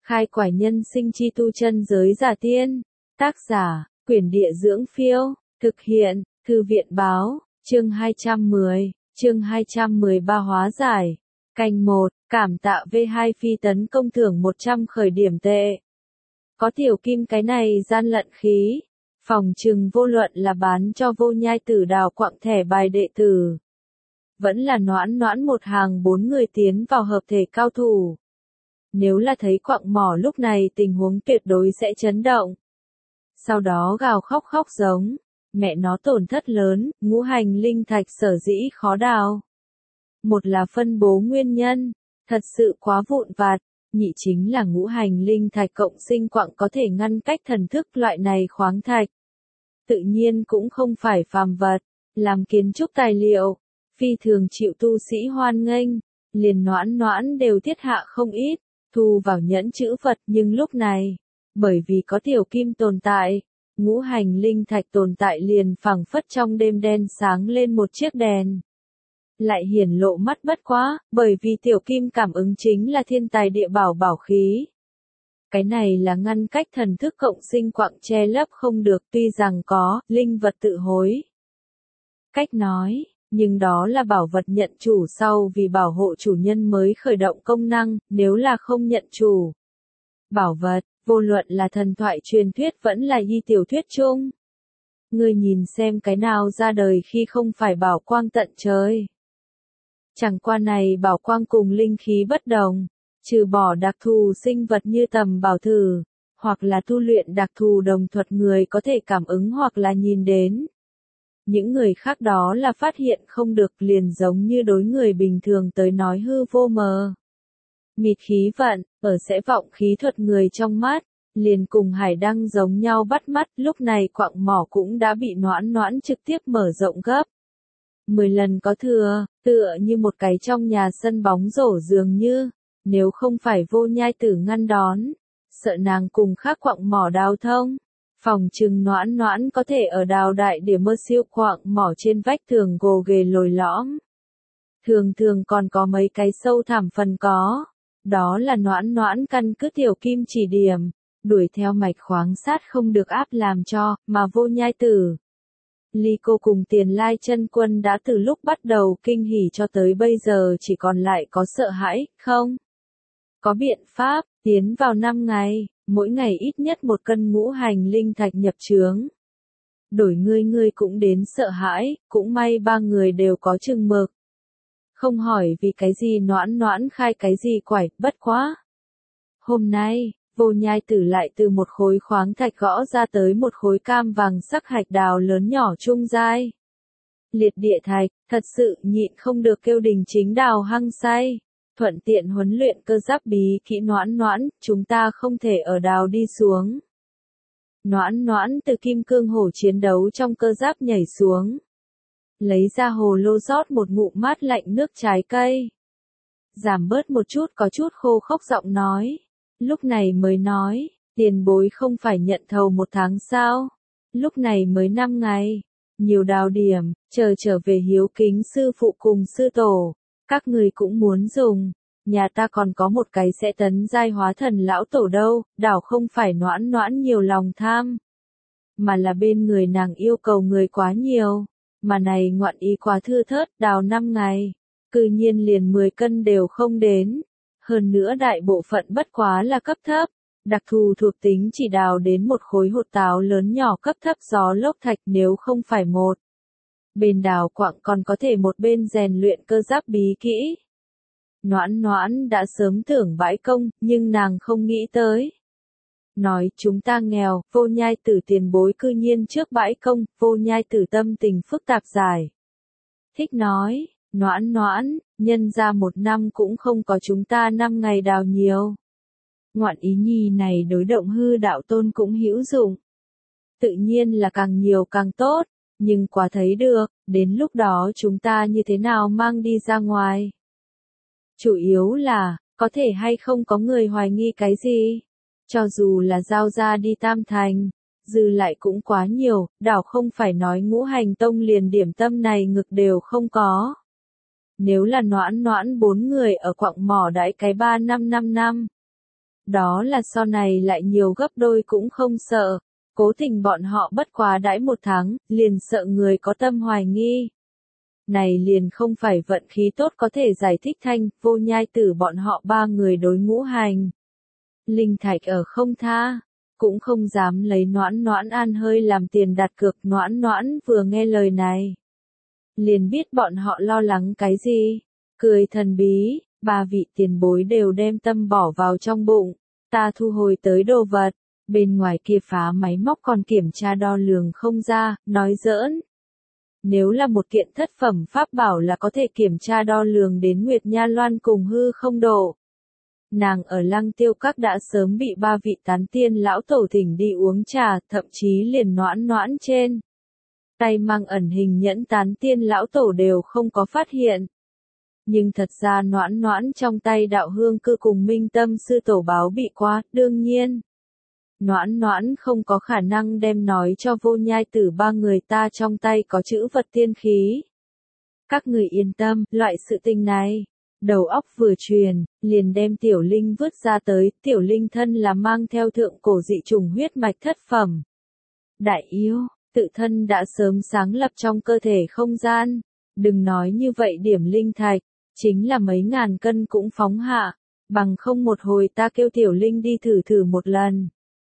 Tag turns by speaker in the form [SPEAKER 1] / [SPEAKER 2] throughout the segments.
[SPEAKER 1] Khai quải nhân sinh chi tu chân giới giả tiên. Tác giả, Quyển Địa Dưỡng Phiêu. Thực hiện, Thư viện Báo. Chương 210, chương 213 hóa giải. Canh 1, cảm tạ V2 phi tấn công thưởng 100 khởi điểm tệ. Có tiểu kim cái này gian lận khí. Phòng trừng vô luận là bán cho Vô Nhai Tử đào quặng thẻ bài đệ tử. Vẫn là noãn một hàng 4 người tiến vào hợp thể cao thủ. Nếu là thấy quặng mỏ lúc này tình huống tuyệt đối sẽ chấn động. Sau đó gào khóc giống. Mẹ nó tổn thất lớn, ngũ hành linh thạch sở dĩ khó đào. Một là phân bố nguyên nhân, thật sự quá vụn vặt, nhị chính là ngũ hành linh thạch cộng sinh quặng có thể ngăn cách thần thức loại này khoáng thạch. Tự nhiên cũng không phải phàm vật, làm kiến trúc tài liệu, phi thường chịu tu sĩ hoan nghênh, liền noãn đều thiết hạ không ít, thu vào nhẫn chữ vật nhưng lúc này, bởi vì có tiểu kim tồn tại. Ngũ hành linh thạch tồn tại liền phảng phất trong đêm đen sáng lên một chiếc đèn. Lại hiển lộ mắt bất quá, bởi vì tiểu kim cảm ứng chính là thiên tài địa bảo khí. Cái này là ngăn cách thần thức cộng sinh quặng che lấp không được tuy rằng có, linh vật tự hối. Cách nói, nhưng đó là bảo vật nhận chủ sau vì bảo hộ chủ nhân mới khởi động công năng, nếu là không nhận chủ. Bảo vật. Vô luận là thần thoại truyền thuyết vẫn là y tiểu thuyết chung. Ngươi nhìn xem cái nào ra đời khi không phải bảo quang tận trời. Chẳng qua này bảo quang cùng linh khí bất đồng, trừ bỏ đặc thù sinh vật như tầm bảo thử, hoặc là tu luyện đặc thù đồng thuật người có thể cảm ứng hoặc là nhìn đến. Những người khác đó là phát hiện không được liền giống như đối người bình thường tới nói hư vô mờ. Mịt khí vận, ở sẽ vọng khí thuật người trong mắt, liền cùng hải đăng giống nhau bắt mắt, lúc này quặng mỏ cũng đã bị noãn trực tiếp mở rộng gấp. 10 lần có thừa, tựa như một cái trong nhà sân bóng rổ dường như, nếu không phải Vô Nhai Tử ngăn đón, sợ nàng cùng khác quặng mỏ đào thông. Phòng trừng noãn có thể ở đào đại địa mơ siêu quặng mỏ trên vách tường gồ ghề lồi lõm. Thường còn có mấy cái sâu thẳm phần có. Đó là noãn căn cứ tiểu kim chỉ điểm, đuổi theo mạch khoáng sát không được áp làm cho, mà Vô Nhai Tử. Ly cô cùng Tiền Lai Chân Quân đã từ lúc bắt đầu kinh hỉ cho tới bây giờ chỉ còn lại có sợ hãi, không? Có biện pháp, tiến vào 5 ngày, mỗi ngày ít nhất 1 cân ngũ hành linh thạch nhập chướng. Đổi ngươi cũng đến sợ hãi, cũng may 3 người đều có chừng mực. Không hỏi vì cái gì noãn khai cái gì quải, bất quá. Hôm nay, Vô Nhai Tử lại từ một khối khoáng thạch gõ ra tới một khối cam vàng sắc hạch đào lớn nhỏ trung giai. Liệt địa thạch, thật sự nhịn không được kêu đình chính đào hăng say. Thuận tiện huấn luyện cơ giáp bí kỹ noãn, chúng ta không thể ở đào đi xuống. Noãn từ kim cương hổ chiến đấu trong cơ giáp nhảy xuống. Lấy ra hồ lô rót một ngụm mát lạnh nước trái cây. Giảm bớt một chút có chút khô khốc giọng nói. Lúc này mới nói, tiền bối không phải nhận thầu 1 tháng sao? Lúc này mới 5 ngày. Nhiều đào điểm, trở về hiếu kính sư phụ cùng sư tổ. Các người cũng muốn dùng. Nhà ta còn có một cái sẽ tấn giai hóa thần lão tổ đâu, đảo không phải noãn nhiều lòng tham. Mà là bên người nàng yêu cầu người quá nhiều. Mà này ngoạn ý quá thưa thớt, đào 5 ngày. Cư nhiên liền 10 cân đều không đến. Hơn nữa đại bộ phận bất quá là cấp thấp. Đặc thù thuộc tính chỉ đào đến một khối hột táo lớn nhỏ cấp thấp gió lốc thạch nếu không phải một. Bên đào quặng còn có thể một bên rèn luyện cơ giáp bí kỹ. Noãn đã sớm tưởng bãi công, nhưng nàng không nghĩ tới. Nói chúng ta nghèo, Vô Nhai Tử tiền bối cư nhiên trước bãi công, Vô Nhai Tử tâm tình phức tạp giải. Thích nói, noãn, nhân ra 1 năm cũng không có chúng ta 5 ngày đào nhiều. Ngoạn ý nhi này đối động hư đạo tôn cũng hữu dụng. Tự nhiên là càng nhiều càng tốt, nhưng quá thấy được, đến lúc đó chúng ta như thế nào mang đi ra ngoài. Chủ yếu là, có thể hay không có người hoài nghi cái gì. Cho dù là giao ra đi Tam Thành, dư lại cũng quá nhiều, đảo không phải nói ngũ hành tông liền điểm tâm này ngực đều không có. Nếu là noãn 4 người ở quặng mỏ đãi cái 3 năm. Đó là sau này lại nhiều gấp đôi cũng không sợ. Cố tình bọn họ bất quá đãi 1 tháng, liền sợ người có tâm hoài nghi. Này liền không phải vận khí tốt có thể giải thích thành, Vô Nhai Tử bọn họ 3 người đối ngũ hành. Linh thạch ở không tha, cũng không dám lấy Noãn Noãn An hơi làm tiền đặt cược. Noãn Noãn vừa nghe lời này, liền biết bọn họ lo lắng cái gì, cười thần bí, 3 vị tiền bối đều đem tâm bỏ vào trong bụng, ta thu hồi tới đồ vật, bên ngoài kia phá máy móc còn kiểm tra đo lường không ra, nói giỡn. Nếu là một kiện thất phẩm pháp bảo là có thể kiểm tra đo lường đến Nguyệt Nha Loan cùng hư không độ. Nàng ở Lăng Tiêu Các đã sớm bị 3 vị tán tiên lão tổ thỉnh đi uống trà, thậm chí liền Noãn Noãn trên tay mang ẩn hình nhẫn tán tiên lão tổ đều không có phát hiện. Nhưng thật ra Noãn Noãn trong tay đạo hương cư cùng Minh Tâm sư tổ báo bị quá, đương nhiên. Noãn Noãn không có khả năng đem nói cho Vô Nhai Tử 3 người ta trong tay có chữ vật tiên khí. Các người yên tâm, loại sự tình này. Đầu óc vừa truyền, liền đem Tiểu Linh vứt ra tới, Tiểu Linh thân là mang theo thượng cổ dị trùng huyết mạch thất phẩm. Đại yêu, tự thân đã sớm sáng lập trong cơ thể không gian. Đừng nói như vậy điểm linh thạch, chính là mấy ngàn cân cũng phóng hạ, bằng không một hồi ta kêu Tiểu Linh đi thử một lần.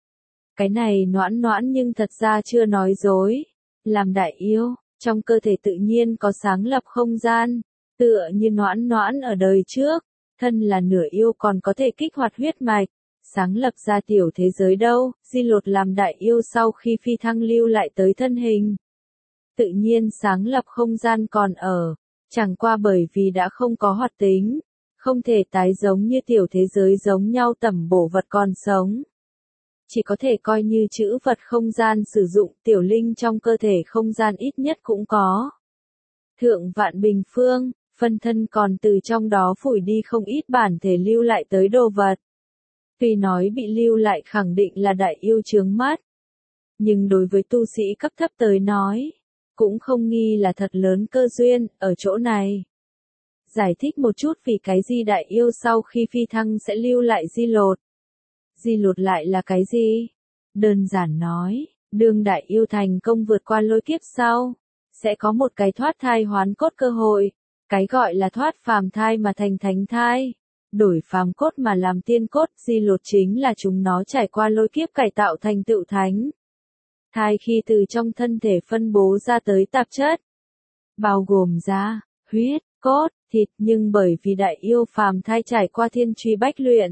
[SPEAKER 1] Cái này Noãn Noãn nhưng thật ra chưa nói dối. Làm đại yêu, trong cơ thể tự nhiên có sáng lập không gian, tựa như Noãn Noãn ở đời trước, thân là nửa yêu còn có thể kích hoạt huyết mạch, sáng lập ra tiểu thế giới đâu, Di Lột làm đại yêu sau khi phi thăng lưu lại tới thân hình. Tự nhiên sáng lập không gian còn ở, chẳng qua bởi vì đã không có hoạt tính, không thể tái giống như tiểu thế giới giống nhau tẩm bổ vật còn sống. Chỉ có thể coi như chữ vật không gian sử dụng, Tiểu Linh trong cơ thể không gian ít nhất cũng có. Thượng vạn bình phương, phân thân còn từ trong đó phủi đi không ít bản thể lưu lại tới đồ vật. Tuy nói bị lưu lại khẳng định là đại yêu chướng mắt. Nhưng đối với tu sĩ cấp thấp tới nói, cũng không nghi là thật lớn cơ duyên, ở chỗ này. Giải thích một chút vì cái gì đại yêu sau khi phi thăng sẽ lưu lại Di Lột. Di Lột lại là cái gì? Đơn giản nói, đương đại yêu thành công vượt qua lôi kiếp sau, sẽ có một cái thoát thai hoán cốt cơ hội, cái gọi là thoát phàm thai mà thành thánh thai, đổi phàm cốt mà làm tiên cốt. Di Lột chính là chúng nó trải qua lôi kiếp cải tạo thành tựu thánh. Thai khi từ trong thân thể phân bố ra tới tạp chất, bao gồm da, huyết, cốt, thịt, nhưng bởi vì đại yêu phàm thai trải qua thiên truy bách luyện,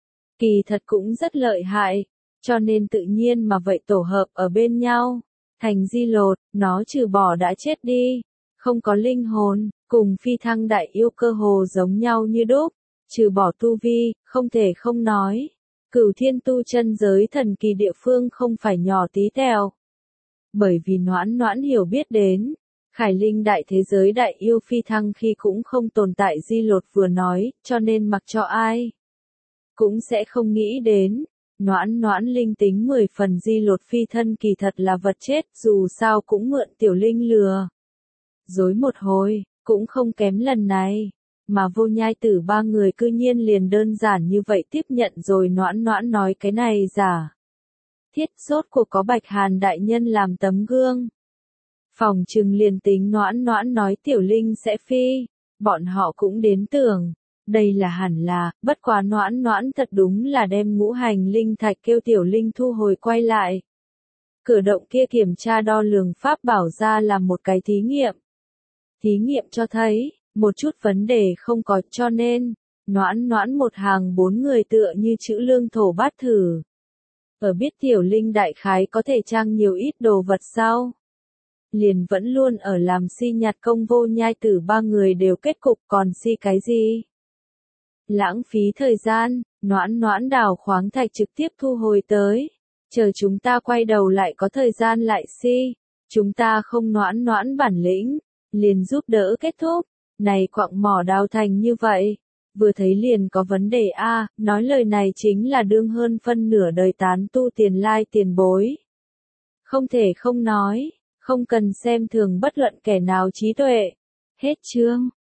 [SPEAKER 1] kỳ thật cũng rất lợi hại, cho nên tự nhiên mà vậy tổ hợp ở bên nhau, thành Di Lột. Nó trừ bỏ đã chết đi, không có linh hồn, cùng phi thăng đại yêu cơ hồ giống nhau như đúc, trừ bỏ tu vi, không thể không nói. Cửu thiên tu chân giới thần kỳ địa phương không phải nhỏ tí tẹo. Bởi vì Noãn Noãn hiểu biết đến, Khải Linh đại thế giới đại yêu phi thăng khi cũng không tồn tại Di Lột vừa nói, cho nên mặc cho ai cũng sẽ không nghĩ đến. Noãn Noãn linh tính 10 phần Di Lột phi thân kỳ thật là vật chết, dù sao cũng mượn Tiểu Linh lừa dối một hồi, cũng không kém lần này. Mà Vô Nhai Tử 3 người cư nhiên liền đơn giản như vậy tiếp nhận rồi Noãn Noãn nói cái này giả. Thiết rốt cuộc có Bạch Hàn đại nhân làm tấm gương. Phòng trừng liền tính Noãn Noãn nói Tiểu Linh sẽ phi, bọn họ cũng đến tưởng. Đây là hẳn là, bất quá Noãn Noãn thật đúng là đem ngũ hành linh thạch kêu Tiểu Linh thu hồi quay lại. Cử động kia kiểm tra đo lường pháp bảo ra là một cái thí nghiệm. Thí nghiệm cho thấy, một chút vấn đề không có, cho nên, Noãn Noãn một hàng 4 người tựa như chữ lương thổ bát thử. Ở biết Tiểu Linh đại khái có thể trang nhiều ít đồ vật sau, liền vẫn luôn ở làm si nhặt công. Vô Nhai Tử 3 người đều kết cục còn si cái gì? Lãng phí thời gian, Noãn Noãn đào khoáng thạch trực tiếp thu hồi tới. Chờ chúng ta quay đầu lại có thời gian lại si. Chúng ta không Noãn Noãn bản lĩnh, liền giúp đỡ kết thúc. Này quặng mỏ đào thành như vậy, vừa thấy liền có vấn đề a. Nói lời này chính là đương hơn phân nửa đời tán tu tiền lai tiền bối. Không thể không nói, không cần xem thường bất luận kẻ nào trí tuệ. Hết chương.